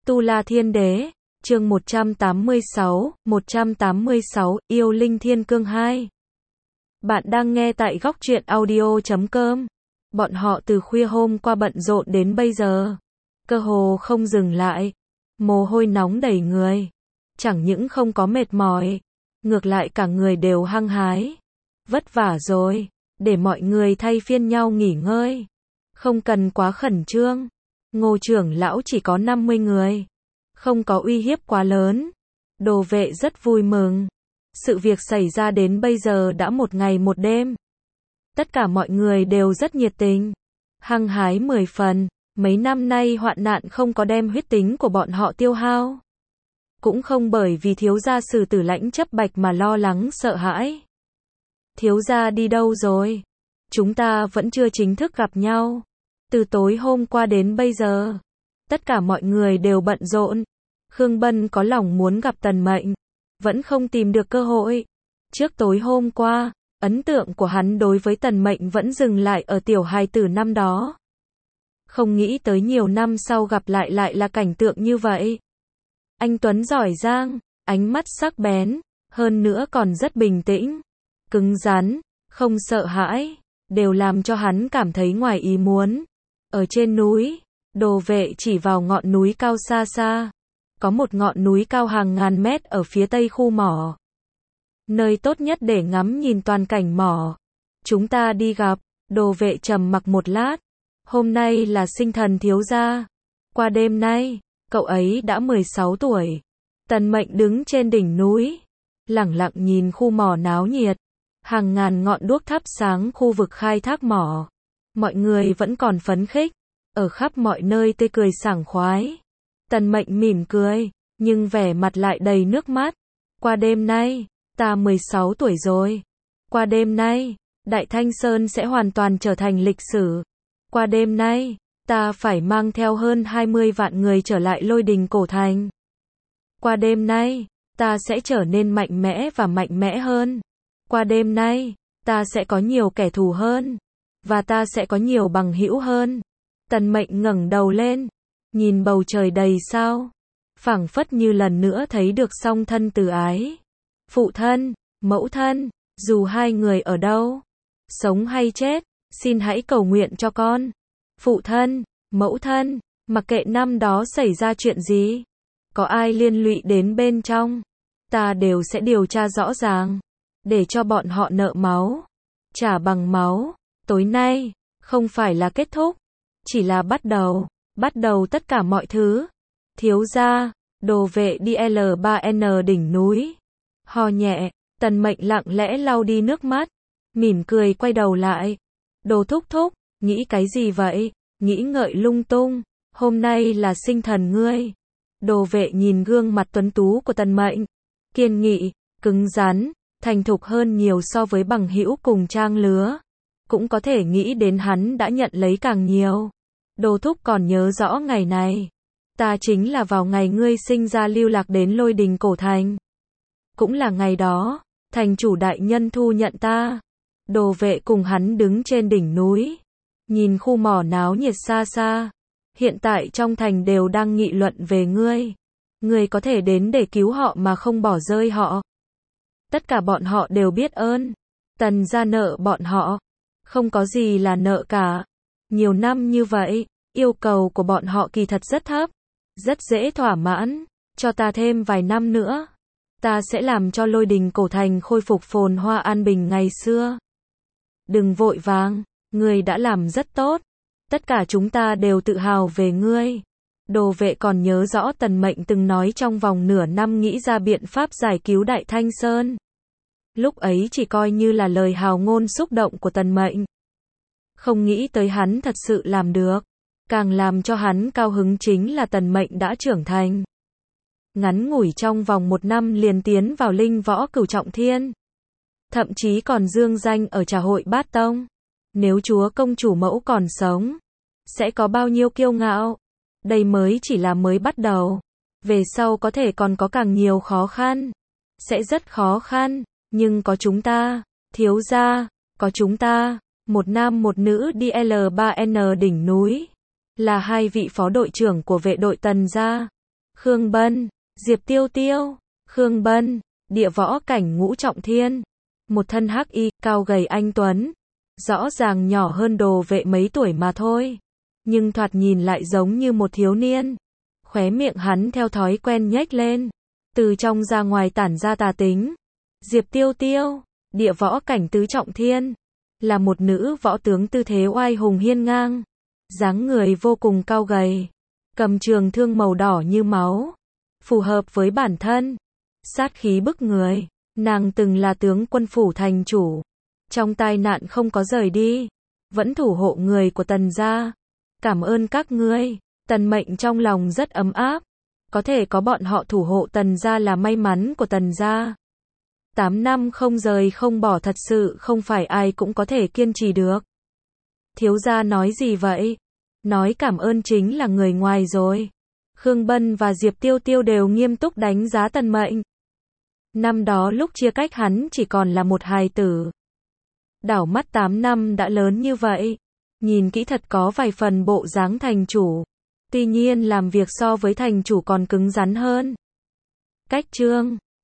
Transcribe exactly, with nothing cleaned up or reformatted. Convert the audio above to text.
Tu La Thiên Đế, chương một trăm tám mươi sáu, một trăm tám mươi sáu, Yêu Linh Thiên Cương hai. Bạn đang nghe tại góc truyện audio chấm com. Bọn họ từ khuya hôm qua bận rộn đến bây giờ, cơ hồ không dừng lại, mồ hôi nóng đầy người. Chẳng những không có mệt mỏi, ngược lại cả người đều hăng hái. Vất vả rồi, để mọi người thay phiên nhau nghỉ ngơi. Không cần quá khẩn trương. Ngô trưởng lão chỉ có năm mươi người, không có uy hiếp quá lớn. Đồ vệ rất vui mừng. Sự việc xảy ra đến bây giờ đã một ngày một đêm. Tất cả mọi người đều rất nhiệt tình, hăng hái mười phần. Mấy năm nay hoạn nạn không có đem huyết tính của bọn họ tiêu hao. Cũng không bởi vì thiếu gia Sử Tử Lãnh chấp bạch mà lo lắng sợ hãi. Thiếu gia đi đâu rồi? Chúng ta vẫn chưa chính thức gặp nhau. Từ tối hôm qua đến bây giờ, tất cả mọi người đều bận rộn. Khương Bân có lòng muốn gặp Tần Mệnh, vẫn không tìm được cơ hội. Trước tối hôm qua, ấn tượng của hắn đối với Tần Mệnh vẫn dừng lại ở tiểu hài tử năm đó. Không nghĩ tới nhiều năm sau gặp lại lại là cảnh tượng như vậy. Anh tuấn giỏi giang, ánh mắt sắc bén, hơn nữa còn rất bình tĩnh, cứng rắn, không sợ hãi, đều làm cho hắn cảm thấy ngoài ý muốn. Ở trên núi, Đồ vệ chỉ vào ngọn núi cao xa xa. Có một ngọn núi cao hàng ngàn mét ở phía tây khu mỏ. Nơi tốt nhất để ngắm nhìn toàn cảnh mỏ. Chúng ta đi gặp. Đồ vệ trầm mặc một lát. Hôm nay là sinh thần thiếu gia. Qua đêm nay, cậu ấy đã mười sáu tuổi. Tần Mệnh đứng trên đỉnh núi, lẳng lặng nhìn khu mỏ náo nhiệt. Hàng ngàn ngọn đuốc thắp sáng khu vực khai thác mỏ. Mọi người vẫn còn phấn khích, ở khắp mọi nơi tươi cười sảng khoái. Tần Mệnh mỉm cười, nhưng vẻ mặt lại đầy nước mắt. Qua đêm nay, ta mười sáu tuổi rồi. Qua đêm nay, Đại Thanh Sơn sẽ hoàn toàn trở thành lịch sử. Qua đêm nay, ta phải mang theo hơn hai mươi vạn người trở lại Lôi Đình Cổ Thành. Qua đêm nay, ta sẽ trở nên mạnh mẽ và mạnh mẽ hơn. Qua đêm nay, ta sẽ có nhiều kẻ thù hơn. Và ta sẽ có nhiều bằng hữu hơn. Tần Mệnh ngẩng đầu lên, nhìn bầu trời đầy sao, phảng phất như lần nữa thấy được song thân từ ái. Phụ thân, mẫu thân, dù hai người ở đâu, sống hay chết, xin hãy cầu nguyện cho con. Phụ thân, mẫu thân, mặc kệ năm đó xảy ra chuyện gì, có ai liên lụy đến bên trong, ta đều sẽ điều tra rõ ràng, để cho bọn họ nợ máu, trả bằng máu. Tối nay, không phải là kết thúc, chỉ là bắt đầu, bắt đầu tất cả mọi thứ. Thiếu gia, Đồ vệ đi L ba N đỉnh núi. Ho nhẹ, Tần Mệnh lặng lẽ lau đi nước mắt, mỉm cười quay đầu lại. Đồ thúc thúc, nghĩ cái gì vậy? Nghĩ ngợi lung tung, hôm nay là sinh thần ngươi. Đồ vệ nhìn gương mặt tuấn tú của Tần Mệnh, kiên nghị, cứng rắn, thành thục hơn nhiều so với bằng hữu cùng trang lứa. Cũng có thể nghĩ đến hắn đã nhận lấy càng nhiều. Đồ thúc còn nhớ rõ ngày này. Ta chính là vào ngày ngươi sinh ra lưu lạc đến Lôi Đình Cổ Thành. Cũng là ngày đó, thành chủ đại nhân thu nhận ta. Đồ vệ cùng hắn đứng trên đỉnh núi, nhìn khu mỏ náo nhiệt xa xa. Hiện tại trong thành đều đang nghị luận về ngươi. Ngươi có thể đến để cứu họ mà không bỏ rơi họ. Tất cả bọn họ đều biết ơn. Tần gia nợ bọn họ. Không có gì là nợ cả. Nhiều năm như vậy, yêu cầu của bọn họ kỳ thật rất thấp, rất dễ thỏa mãn. Cho ta thêm vài năm nữa, ta sẽ làm cho Lôi Đình Cổ Thành khôi phục phồn hoa an bình ngày xưa. Đừng vội vàng, ngươi đã làm rất tốt. Tất cả chúng ta đều tự hào về ngươi. Đồ vệ còn nhớ rõ Tần Mệnh từng nói trong vòng nửa năm nghĩ ra biện pháp giải cứu Đại Thanh Sơn. Lúc ấy chỉ coi như là lời hào ngôn xúc động của Tần Mệnh. Không nghĩ tới hắn thật sự làm được. Càng làm cho hắn cao hứng chính là Tần Mệnh đã trưởng thành. Ngắn ngủi trong vòng một năm liền tiến vào linh võ cửu trọng thiên. Thậm chí còn dương danh ở Trà Hội Bát Tông. Nếu chúa công chủ mẫu còn sống, sẽ có bao nhiêu kiêu ngạo. Đây mới chỉ là mới bắt đầu. Về sau có thể còn có càng nhiều khó khăn. Sẽ rất khó khăn. Nhưng có chúng ta, thiếu gia, có chúng ta, một nam một nữ đi L ba N đỉnh núi, là hai vị phó đội trưởng của vệ đội Tần gia. Khương Bân, Diệp Tiêu Tiêu, Khương Bân, địa võ cảnh ngũ trọng thiên. Một thân hắc y, cao gầy anh tuấn. Rõ ràng nhỏ hơn Đồ Vệ mấy tuổi mà thôi. Nhưng thoạt nhìn lại giống như một thiếu niên. Khóe miệng hắn theo thói quen nhếch lên. Từ trong ra ngoài tản ra tà tính. Diệp Tiêu Tiêu, địa võ cảnh tứ trọng thiên. Là một nữ võ tướng tư thế oai hùng hiên ngang. Dáng người vô cùng cao gầy. Cầm trường thương màu đỏ như máu. Phù hợp với bản thân. Sát khí bức người. Nàng từng là tướng quân phủ thành chủ. Trong tai nạn không có rời đi. Vẫn thủ hộ người của Tần gia. Cảm ơn các ngươi. Tần Mệnh trong lòng rất ấm áp. Có thể có bọn họ thủ hộ Tần gia là may mắn của Tần gia. Tám năm không rời không bỏ thật sự không phải ai cũng có thể kiên trì được. Thiếu gia nói gì vậy? Nói cảm ơn chính là người ngoài rồi. Khương Bân và Diệp Tiêu Tiêu đều nghiêm túc đánh giá Tần Mệnh. Năm đó lúc chia cách hắn chỉ còn là một hài tử. Đảo mắt tám năm đã lớn như vậy. Nhìn kỹ thật có vài phần bộ dáng thành chủ. Tuy nhiên làm việc so với thành chủ còn cứng rắn hơn. Cách chương